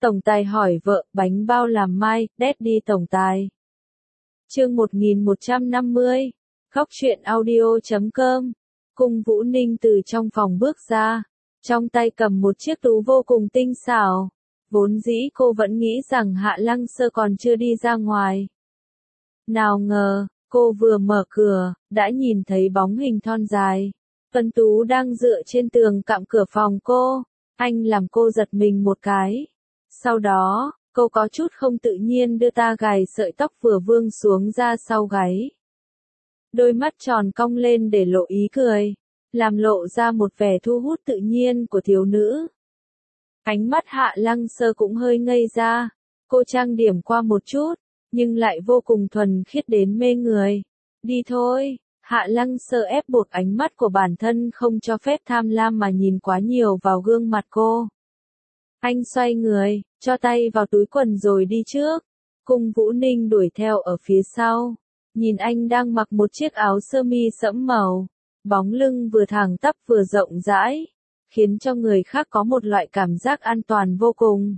Tổng tài hỏi vợ, bánh bao làm mai, Daddy tổng tài. Chương 1150, Góc truyện audio.com. Cung Vũ Ninh từ trong phòng bước ra, trong tay cầm một chiếc túi vô cùng tinh xảo. Vốn dĩ cô vẫn nghĩ rằng Hạ Lăng Sơ còn chưa đi ra ngoài. Nào ngờ, cô vừa mở cửa, đã nhìn thấy bóng hình thon dài. Tuấn Tú đang dựa trên tường cạnh cửa phòng cô. Anh làm cô giật mình một cái. Sau đó, cô có chút không tự nhiên đưa ta gài sợi tóc vừa vương xuống ra sau gáy. Đôi mắt tròn cong lên để lộ ý cười, làm lộ ra một vẻ thu hút tự nhiên của thiếu nữ. Ánh mắt Hạ Lăng Sơ cũng hơi ngây ra, cô trang điểm qua một chút, nhưng lại vô cùng thuần khiết đến mê người. Đi thôi, Hạ Lăng Sơ ép buộc ánh mắt của bản thân không cho phép tham lam mà nhìn quá nhiều vào gương mặt cô. Anh xoay người, cho tay vào túi quần rồi đi trước. Cung Vũ Ninh đuổi theo ở phía sau. Nhìn anh đang mặc một chiếc áo sơ mi sẫm màu. Bóng lưng vừa thẳng tắp vừa rộng rãi, khiến cho người khác có một loại cảm giác an toàn vô cùng.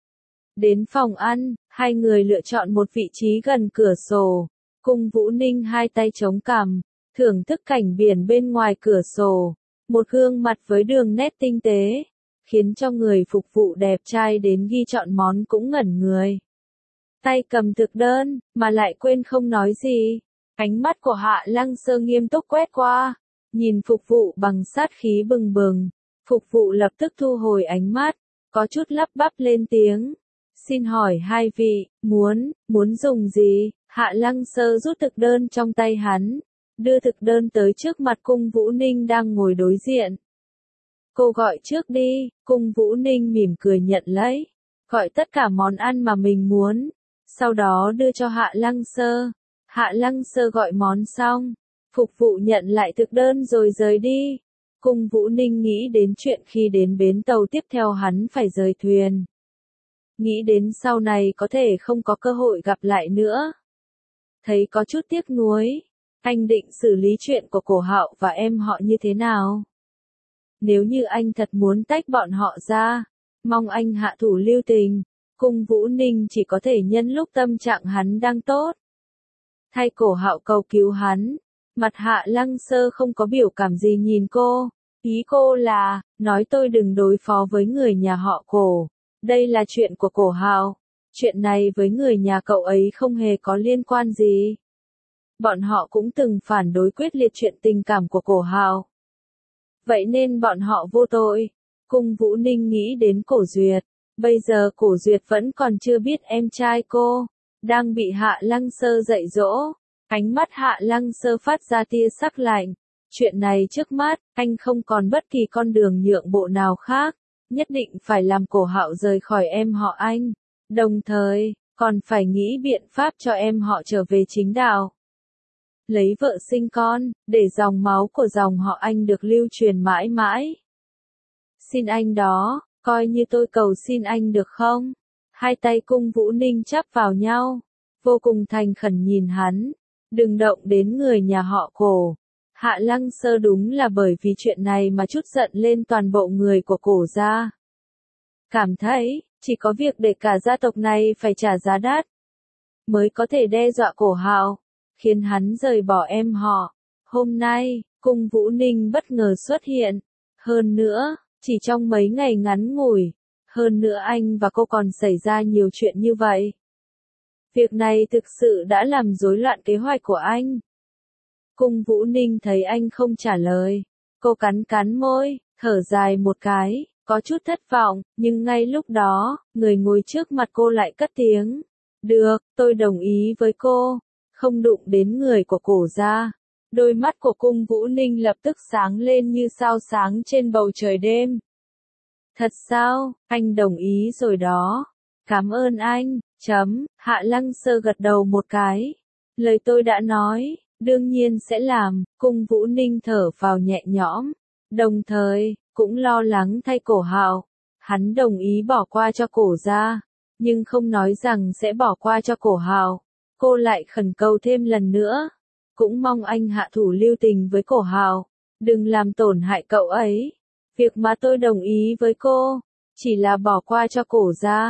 Đến phòng ăn, hai người lựa chọn một vị trí gần cửa sổ. Cung Vũ Ninh hai tay chống cằm, thưởng thức cảnh biển bên ngoài cửa sổ. Một gương mặt với đường nét tinh tế, khiến cho người phục vụ đẹp trai đến ghi chọn món cũng ngẩn người. Tay cầm thực đơn, mà lại quên không nói gì. Ánh mắt của Hạ Lăng Sơ nghiêm túc quét qua, nhìn phục vụ bằng sát khí bừng bừng. Phục vụ lập tức thu hồi ánh mắt, có chút lắp bắp lên tiếng. Xin hỏi hai vị, muốn dùng gì? Hạ Lăng Sơ rút thực đơn trong tay hắn, đưa thực đơn tới trước mặt Cung Vũ Ninh đang ngồi đối diện. Cô gọi trước đi, Cung Vũ Ninh mỉm cười nhận lấy, gọi tất cả món ăn mà mình muốn, sau đó đưa cho Hạ Lăng Sơ. Hạ Lăng Sơ gọi món xong, phục vụ nhận lại thực đơn rồi rời đi. Cung Vũ Ninh nghĩ đến chuyện khi đến bến tàu tiếp theo hắn phải rời thuyền. Nghĩ đến sau này có thể không có cơ hội gặp lại nữa. Thấy có chút tiếc nuối, anh định xử lý chuyện của Cổ Hạo và em họ như thế nào? Nếu như anh thật muốn tách bọn họ ra, mong anh hạ thủ lưu tình. Cung Vũ Ninh chỉ có thể nhân lúc tâm trạng hắn đang tốt, thay Cổ Hạo cầu cứu hắn. Mặt Hạ Lăng Sơ không có biểu cảm gì nhìn cô. Ý cô là, nói tôi đừng đối phó với người nhà họ Cổ. Đây là chuyện của Cổ Hạo. Chuyện này với người nhà cậu ấy không hề có liên quan gì. Bọn họ cũng từng phản đối quyết liệt chuyện tình cảm của Cổ Hạo. Vậy nên bọn họ vô tội. Cung Vũ Ninh nghĩ đến Cổ Duyệt. Bây giờ Cổ Duyệt vẫn còn chưa biết em trai cô đang bị Hạ Lăng Sơ dạy dỗ. Ánh mắt Hạ Lăng Sơ phát ra tia sắc lạnh. Chuyện này trước mắt, anh không còn bất kỳ con đường nhượng bộ nào khác. Nhất định phải làm Cổ Hạo rời khỏi em họ anh. Đồng thời, còn phải nghĩ biện pháp cho em họ trở về chính đạo. Lấy vợ sinh con, để dòng máu của dòng họ anh được lưu truyền mãi mãi. Xin anh đó, coi như tôi cầu xin anh được không? Hai tay Cung Vũ Ninh chắp vào nhau, vô cùng thành khẩn nhìn hắn. Đừng động đến người nhà họ Cổ. Hạ Lăng Sơ đúng là bởi vì chuyện này mà chút giận lên toàn bộ người của Cổ gia. Cảm thấy, chỉ có việc để cả gia tộc này phải trả giá đắt, mới có thể đe dọa Cổ Hạo, khiến hắn rời bỏ em họ. Hôm nay, Cung Vũ Ninh bất ngờ xuất hiện. Hơn nữa, chỉ trong mấy ngày ngắn ngủi. Hơn nữa anh và cô còn xảy ra nhiều chuyện như vậy. Việc này thực sự đã làm rối loạn kế hoạch của anh. Cung Vũ Ninh thấy anh không trả lời. Cô cắn cắn môi, thở dài một cái, có chút thất vọng, nhưng ngay lúc đó, người ngồi trước mặt cô lại cất tiếng. Được, tôi đồng ý với cô. Không đụng đến người của Cổ gia. Đôi mắt của Cung Vũ Ninh lập tức sáng lên như sao sáng trên bầu trời đêm. Thật sao, anh đồng ý rồi đó. Cảm ơn anh, Hạ Lăng Sơ gật đầu một cái. Lời tôi đã nói, đương nhiên sẽ làm. Cung Vũ Ninh thở phào nhẹ nhõm. Đồng thời, cũng lo lắng thay Cổ Hạo. Hắn đồng ý bỏ qua cho Cổ gia, nhưng không nói rằng sẽ bỏ qua cho Cổ Hạo. Cô lại khẩn cầu thêm lần nữa. Cũng mong anh hạ thủ lưu tình với Cổ Hạo. Đừng làm tổn hại cậu ấy. Việc mà tôi đồng ý với cô, chỉ là bỏ qua cho Cổ gia.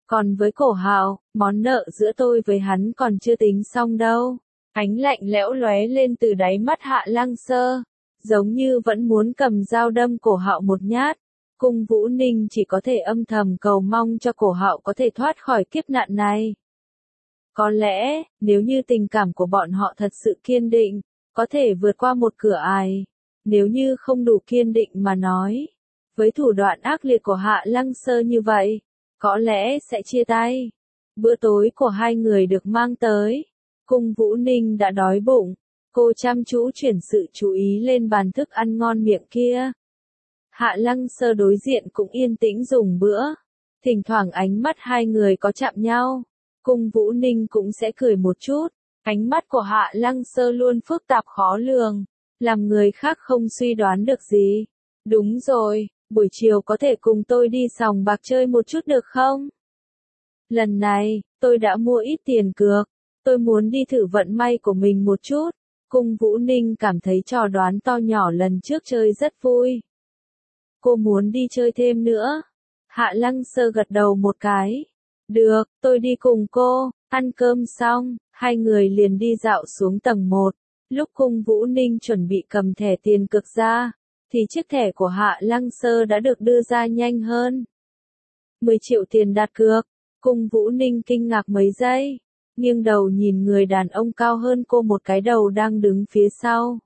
Còn với Cổ Hạo, món nợ giữa tôi với hắn còn chưa tính xong đâu. Ánh lạnh lẽo lóe lên từ đáy mắt Hạ Lăng Sơ, giống như vẫn muốn cầm dao đâm Cổ Hạo một nhát. Cung Vũ Ninh chỉ có thể âm thầm cầu mong cho Cổ Hạo có thể thoát khỏi kiếp nạn này. Có lẽ, nếu như tình cảm của bọn họ thật sự kiên định, có thể vượt qua một cửa ải. Nếu như không đủ kiên định mà nói, với thủ đoạn ác liệt của Hạ Lăng Sơ như vậy, có lẽ sẽ chia tay. Bữa tối của hai người được mang tới. Cung Vũ Ninh đã đói bụng. Cô chăm chú chuyển sự chú ý lên bàn thức ăn ngon miệng kia. Hạ Lăng Sơ đối diện cũng yên tĩnh dùng bữa. Thỉnh thoảng ánh mắt hai người có chạm nhau. Cung Vũ Ninh cũng sẽ cười một chút. Ánh mắt của Hạ Lăng Sơ luôn phức tạp khó lường, làm người khác không suy đoán được gì. Đúng rồi, buổi chiều có thể cùng tôi đi sòng bạc chơi một chút được không? Lần này, tôi đã mua ít tiền cược. Tôi muốn đi thử vận may của mình một chút. Cung Vũ Ninh cảm thấy trò đoán to nhỏ lần trước chơi rất vui. Cô muốn đi chơi thêm nữa. Hạ Lăng Sơ gật đầu một cái. Được, tôi đi cùng cô. Ăn cơm xong, hai người liền đi dạo xuống tầng 1. Lúc Cung Vũ Ninh chuẩn bị cầm thẻ tiền cược ra, thì chiếc thẻ của Hạ Lăng Sơ đã được đưa ra nhanh hơn. 10 triệu tiền đặt cược. Cung Vũ Ninh kinh ngạc mấy giây, nghiêng đầu nhìn người đàn ông cao hơn cô một cái đầu đang đứng phía sau.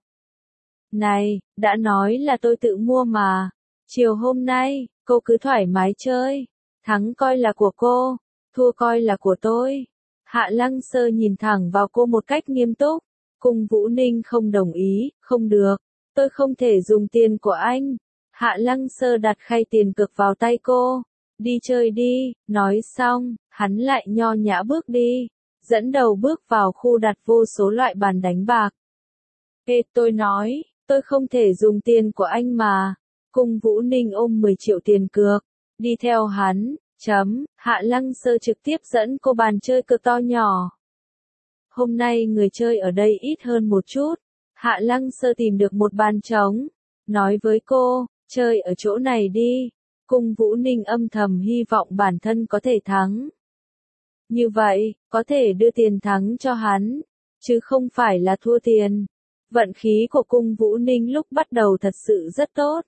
Này, đã nói là tôi tự mua mà. Chiều hôm nay, cô cứ thoải mái chơi. Thắng coi là của cô, thua coi là của tôi. Hạ Lăng Sơ nhìn thẳng vào cô một cách nghiêm túc. Cung Vũ Ninh không đồng ý, không được. Tôi không thể dùng tiền của anh. Hạ Lăng Sơ đặt khay tiền cược vào tay cô. Đi chơi đi, nói xong, hắn lại nho nhã bước đi. Dẫn đầu bước vào khu đặt vô số loại bàn đánh bạc. Ê, tôi nói, tôi không thể dùng tiền của anh mà. Cung Vũ Ninh ôm 10 triệu tiền cược. Đi theo hắn. Hạ Lăng Sơ trực tiếp dẫn cô bàn chơi cược to nhỏ. Hôm nay người chơi ở đây ít hơn một chút. Hạ Lăng Sơ tìm được một bàn trống. Nói với cô, chơi ở chỗ này đi. Cung Vũ Ninh âm thầm hy vọng bản thân có thể thắng. Như vậy, có thể đưa tiền thắng cho hắn, chứ không phải là thua tiền. Vận khí của Cung Vũ Ninh lúc bắt đầu thật sự rất tốt.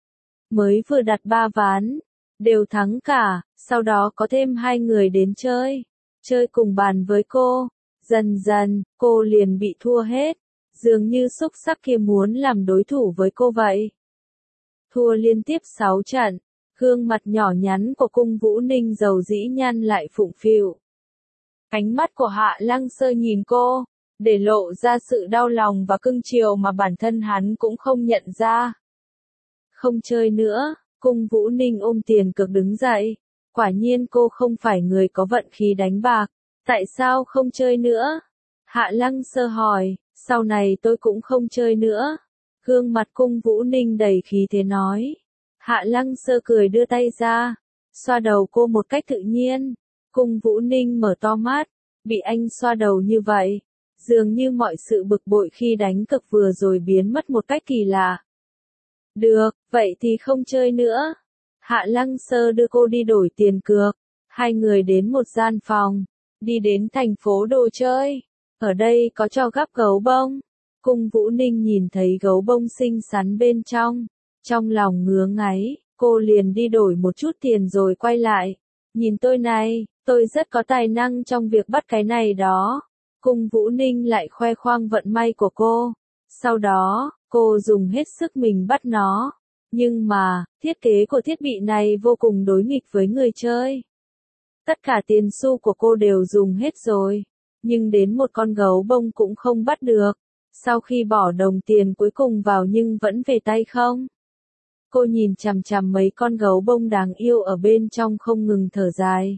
Mới vừa đặt 3 ván, đều thắng cả, sau đó có thêm 2 người đến chơi cùng bàn với cô. Dần dần, cô liền bị thua hết, dường như xúc sắc kia muốn làm đối thủ với cô vậy. Thua liên tiếp 6 trận, gương mặt nhỏ nhắn của Cung Vũ Ninh dầu dĩ nhăn lại phụng phịu. Ánh mắt của Hạ Lăng Sơ nhìn cô, để lộ ra sự đau lòng và cưng chiều mà bản thân hắn cũng không nhận ra. Không chơi nữa, Cung Vũ Ninh ôm tiền cược đứng dậy. Quả nhiên cô không phải người có vận khí đánh bạc. Tại sao không chơi nữa? Hạ Lăng Sơ hỏi, sau này tôi cũng không chơi nữa. Gương mặt Cung Vũ Ninh đầy khí thế nói. Hạ Lăng Sơ cười đưa tay ra, xoa đầu cô một cách tự nhiên. Cung Vũ Ninh mở to mắt, bị anh xoa đầu như vậy, dường như mọi sự bực bội khi đánh cược vừa rồi biến mất một cách kỳ lạ. Được, vậy thì không chơi nữa. Hạ Lăng Sơ đưa cô đi đổi tiền cược. Hai người đến một gian phòng, đi đến thành phố đồ chơi. Ở đây có cho gắp gấu bông. Cung Vũ Ninh nhìn thấy gấu bông xinh xắn bên trong. Trong lòng ngứa ngáy, cô liền đi đổi một chút tiền rồi quay lại. Nhìn tôi này, tôi rất có tài năng trong việc bắt cái này đó. Cung Vũ Ninh lại khoe khoang vận may của cô. Sau đó, cô dùng hết sức mình bắt nó. Nhưng mà, thiết kế của thiết bị này vô cùng đối nghịch với người chơi. Tất cả tiền xu của cô đều dùng hết rồi. Nhưng đến một con gấu bông cũng không bắt được. Sau khi bỏ đồng tiền cuối cùng vào nhưng vẫn về tay không. Cô nhìn chằm chằm mấy con gấu bông đáng yêu ở bên trong không ngừng thở dài.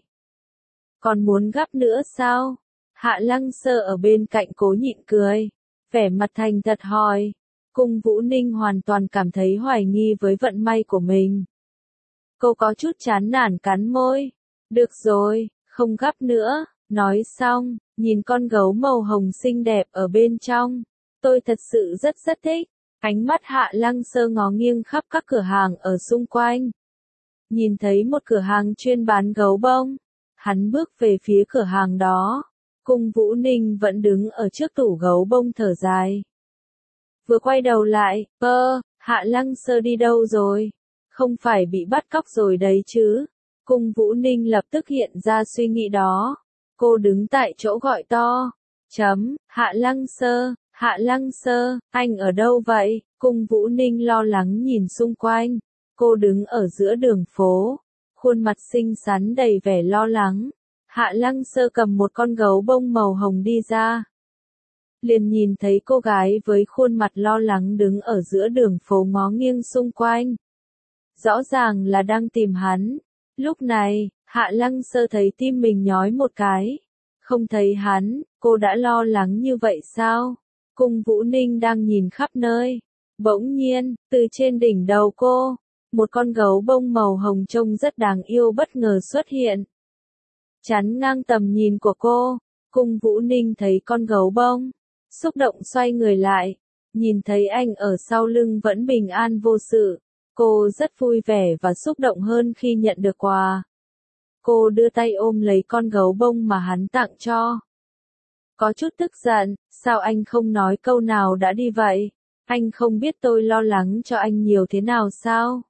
Còn muốn gắp nữa sao? Hạ Lăng Sơ ở bên cạnh cố nhịn cười. Vẻ mặt thành thật hỏi. Cung Vũ Ninh hoàn toàn cảm thấy hoài nghi với vận may của mình. Cô có chút chán nản cắn môi. Được rồi, không gắp nữa. Nói xong, nhìn con gấu màu hồng xinh đẹp ở bên trong. Tôi thật sự rất thích. Ánh mắt Hạ Lăng Sơ ngó nghiêng khắp các cửa hàng ở xung quanh. Nhìn thấy một cửa hàng chuyên bán gấu bông. Hắn bước về phía cửa hàng đó. Cung Vũ Ninh vẫn đứng ở trước tủ gấu bông thở dài. Vừa quay đầu lại, Hạ Lăng Sơ đi đâu rồi? Không phải bị bắt cóc rồi đấy chứ? Cung Vũ Ninh lập tức hiện ra suy nghĩ đó. Cô đứng tại chỗ gọi to. Hạ Lăng Sơ, anh ở đâu vậy? Cung Vũ Ninh lo lắng nhìn xung quanh. Cô đứng ở giữa đường phố. Khuôn mặt xinh xắn đầy vẻ lo lắng. Hạ Lăng Sơ cầm một con gấu bông màu hồng đi ra. Liền nhìn thấy cô gái với khuôn mặt lo lắng đứng ở giữa đường phố ngó nghiêng xung quanh. Rõ ràng là đang tìm hắn. Lúc này, Hạ Lăng Sơ thấy tim mình nhói một cái. Không thấy hắn, cô đã lo lắng như vậy sao? Cung Vũ Ninh đang nhìn khắp nơi. Bỗng nhiên, từ trên đỉnh đầu cô, một con gấu bông màu hồng trông rất đáng yêu bất ngờ xuất hiện. Chắn ngang tầm nhìn của cô, Cung Vũ Ninh thấy con gấu bông, xúc động xoay người lại, nhìn thấy anh ở sau lưng vẫn bình an vô sự. Cô rất vui vẻ và xúc động hơn khi nhận được quà. Cô đưa tay ôm lấy con gấu bông mà hắn tặng cho. Có chút tức giận, sao anh không nói câu nào đã đi vậy? Anh không biết tôi lo lắng cho anh nhiều thế nào sao?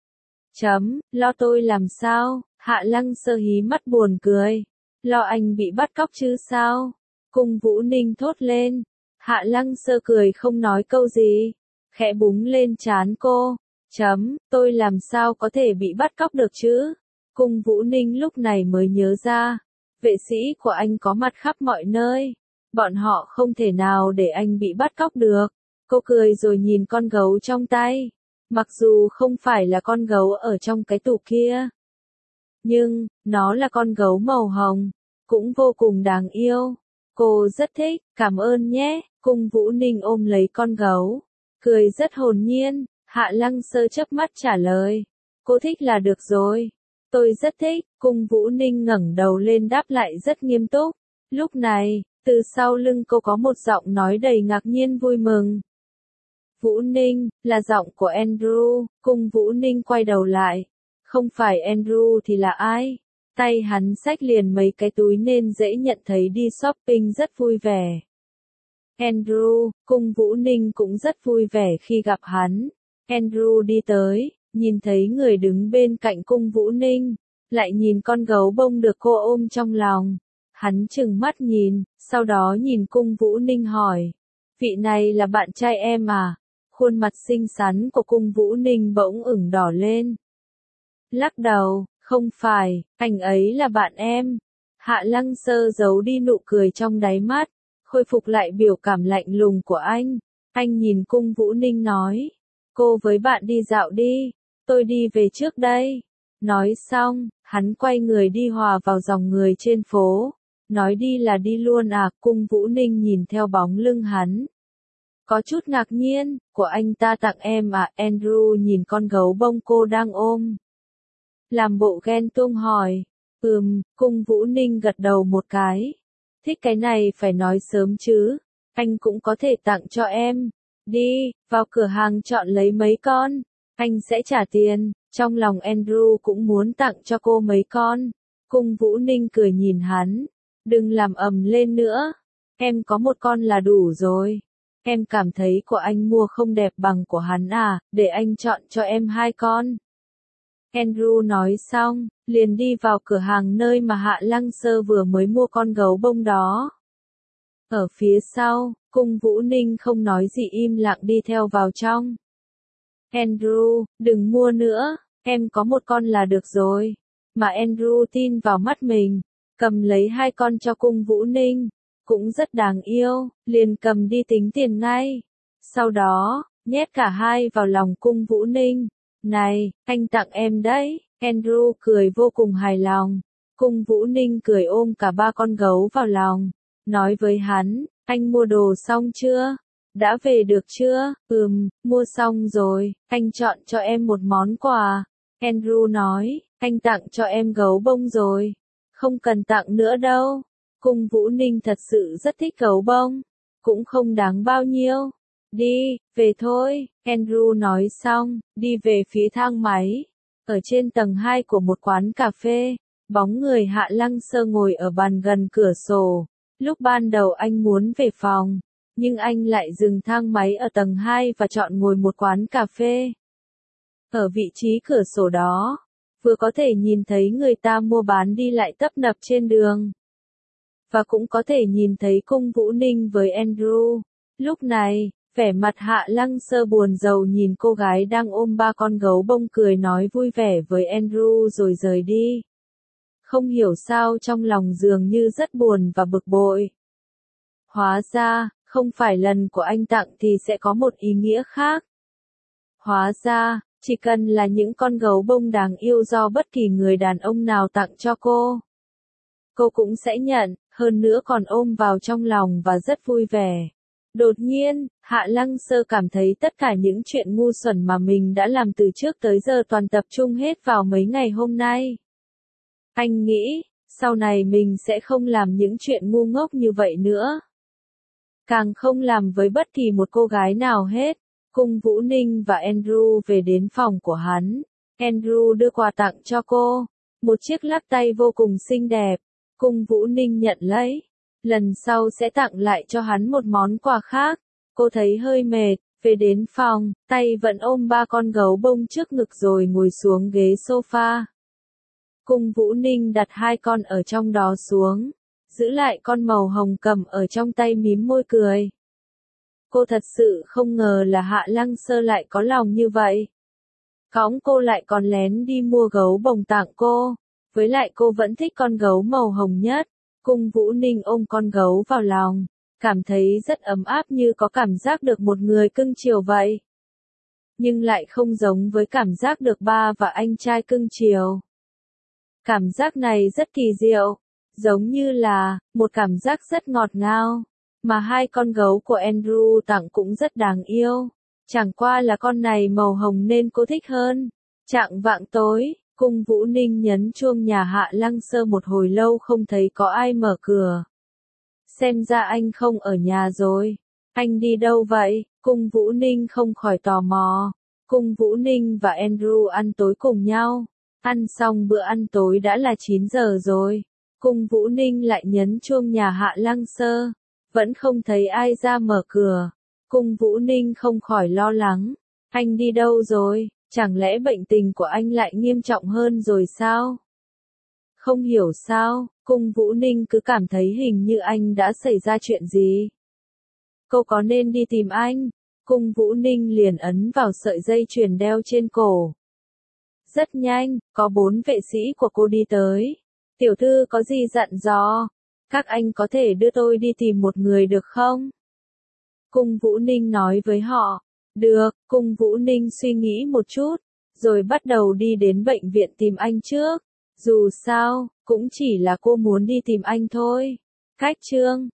Lo tôi làm sao? Hạ Lăng Sơ hí mắt buồn cười. Lo anh bị bắt cóc chứ sao? Cung Vũ Ninh thốt lên. Hạ Lăng Sơ cười không nói câu gì. Khẽ búng lên trán cô. Tôi làm sao có thể bị bắt cóc được chứ? Cung Vũ Ninh lúc này mới nhớ ra. Vệ sĩ của anh có mặt khắp mọi nơi. Bọn họ không thể nào để anh bị bắt cóc được. Cô cười rồi nhìn con gấu trong tay. Mặc dù không phải là con gấu ở trong cái tủ kia. Nhưng, nó là con gấu màu hồng. Cũng vô cùng đáng yêu. Cô rất thích, cảm ơn nhé. Cung Vũ Ninh ôm lấy con gấu. Cười rất hồn nhiên. Hạ Lăng Sơ chớp mắt trả lời. Cô thích là được rồi. Tôi rất thích. Cung Vũ Ninh ngẩng đầu lên đáp lại rất nghiêm túc. Lúc này, từ sau lưng cô có một giọng nói đầy ngạc nhiên vui mừng. Vũ Ninh, là giọng của Andrew. Cung Vũ Ninh quay đầu lại. Không phải Andrew thì là ai? Tay hắn xách liền mấy cái túi nên dễ nhận thấy đi shopping rất vui vẻ. Andrew, Cung Vũ Ninh cũng rất vui vẻ khi gặp hắn. Andrew đi tới, nhìn thấy người đứng bên cạnh Cung Vũ Ninh, lại nhìn con gấu bông được cô ôm trong lòng. Hắn trừng mắt nhìn, sau đó nhìn Cung Vũ Ninh hỏi. Vị này là bạn trai em à? Khuôn mặt xinh xắn của Cung Vũ Ninh bỗng ửng đỏ lên. Lắc đầu, không phải, anh ấy là bạn em. Hạ Lăng Sơ giấu đi nụ cười trong đáy mắt, khôi phục lại biểu cảm lạnh lùng của anh. Anh nhìn Cung Vũ Ninh nói. Cô với bạn đi dạo đi, tôi đi về trước đây. Nói xong, hắn quay người đi hòa vào dòng người trên phố. Nói đi là đi luôn à? Cung Vũ Ninh nhìn theo bóng lưng hắn. Có chút ngạc nhiên, của anh ta tặng em à? Andrew nhìn con gấu bông cô đang ôm. Làm bộ ghen tuông hỏi. Cung Vũ Ninh gật đầu một cái. Thích cái này phải nói sớm chứ. Anh cũng có thể tặng cho em. Đi, vào cửa hàng chọn lấy mấy con. Anh sẽ trả tiền. Trong lòng Andrew cũng muốn tặng cho cô mấy con. Cung Vũ Ninh cười nhìn hắn. Đừng làm ầm lên nữa. Em có một con là đủ rồi. Em cảm thấy của anh mua không đẹp bằng của hắn à, để anh chọn cho em 2 con. Andrew nói xong, liền đi vào cửa hàng nơi mà Hạ Lăng Sơ vừa mới mua con gấu bông đó. Ở phía sau, Cung Vũ Ninh không nói gì im lặng đi theo vào trong. Andrew, đừng mua nữa, em có một con là được rồi. Mà Andrew tin vào mắt mình, cầm lấy 2 con cho Cung Vũ Ninh. Cũng rất đáng yêu, liền cầm đi tính tiền ngay. Sau đó, nhét cả hai vào lòng Cung Vũ Ninh. Này, anh tặng em đấy. Andrew cười vô cùng hài lòng. Cung Vũ Ninh cười ôm cả 3 con gấu vào lòng. Nói với hắn, anh mua đồ xong chưa? Đã về được chưa? Mua xong rồi, anh chọn cho em một món quà. Andrew nói, anh tặng cho em gấu bông rồi. Không cần tặng nữa đâu. Cung Vũ Ninh thật sự rất thích gấu bông. Cũng không đáng bao nhiêu. Đi, về thôi. Andrew nói xong, đi về phía thang máy. Ở trên tầng 2 của một quán cà phê, Bóng người Hạ Lăng Sơ ngồi ở bàn gần cửa sổ. Lúc ban đầu anh muốn về phòng, nhưng anh lại dừng thang máy ở tầng 2 và chọn ngồi một quán cà phê. Ở vị trí cửa sổ đó, vừa có thể nhìn thấy người ta mua bán đi lại tấp nập trên đường, và cũng có thể nhìn thấy Cung Vũ Ninh với Andrew. Lúc này, vẻ mặt Hạ Lăng Sơ buồn rầu nhìn cô gái đang ôm 3 con gấu bông cười nói vui vẻ với Andrew rồi rời đi. Không hiểu sao trong lòng dường như rất buồn và bực bội. Hóa ra, không phải lần của anh tặng thì sẽ có một ý nghĩa khác. Hóa ra, chỉ cần là những con gấu bông đáng yêu do bất kỳ người đàn ông nào tặng cho cô cũng sẽ nhận, hơn nữa còn ôm vào trong lòng và rất vui vẻ. Đột nhiên, Hạ Lăng Sơ cảm thấy tất cả những chuyện ngu xuẩn mà mình đã làm từ trước tới giờ toàn tập trung hết vào mấy ngày hôm nay. Anh nghĩ, sau này mình sẽ không làm những chuyện ngu ngốc như vậy nữa. Càng không làm với bất kỳ một cô gái nào hết. Cung Vũ Ninh và Andrew về đến phòng của hắn. Andrew đưa quà tặng cho cô. Một chiếc lắc tay vô cùng xinh đẹp. Cung Vũ Ninh nhận lấy. Lần sau sẽ tặng lại cho hắn một món quà khác. Cô thấy hơi mệt. Về đến phòng, tay vẫn ôm 3 con gấu bông trước ngực rồi ngồi xuống ghế sofa. Cung Vũ Ninh đặt 2 con ở trong đó xuống. Giữ lại con màu hồng cầm ở trong tay mím môi cười. Cô thật sự không ngờ là Hạ Lăng Sơ lại có lòng như vậy. Cõng cô lại còn lén đi mua gấu bông tặng cô. Với lại cô vẫn thích con gấu màu hồng nhất. Cung Vũ Ninh ôm con gấu vào lòng. Cảm thấy rất ấm áp như có cảm giác được một người cưng chiều vậy. Nhưng lại không giống với cảm giác được ba và anh trai cưng chiều. Cảm giác này rất kỳ diệu. Giống như là, một cảm giác rất ngọt ngào. Mà 2 con gấu của Andrew tặng cũng rất đáng yêu. Chẳng qua là con này màu hồng nên cô thích hơn. Chạng vạng tối, Cung Vũ Ninh nhấn chuông nhà Hạ Lăng Sơ một hồi lâu không thấy có ai mở cửa. Xem ra anh không ở nhà rồi. Anh đi đâu vậy? Cung Vũ Ninh không khỏi tò mò. Cung Vũ Ninh và Andrew ăn tối cùng nhau. Ăn xong bữa ăn tối đã là 9 giờ rồi. Cung Vũ Ninh lại nhấn chuông nhà Hạ Lăng Sơ. Vẫn không thấy ai ra mở cửa. Cung Vũ Ninh không khỏi lo lắng. Anh đi đâu rồi? Chẳng lẽ bệnh tình của anh lại nghiêm trọng hơn rồi sao? Không hiểu sao, Cung Vũ Ninh cứ cảm thấy hình như anh đã xảy ra chuyện gì. Cô có nên đi tìm anh? Cung Vũ Ninh liền ấn vào sợi dây chuyền đeo trên cổ. Rất nhanh, có 4 vệ sĩ của cô đi tới. Tiểu thư có gì dặn dò? Các anh có thể đưa tôi đi tìm một người được không? Cung Vũ Ninh nói với họ. Được, Cung Vũ Ninh suy nghĩ một chút, rồi bắt đầu đi đến bệnh viện tìm anh trước. Dù sao, cũng chỉ là cô muốn đi tìm anh thôi. Khách chương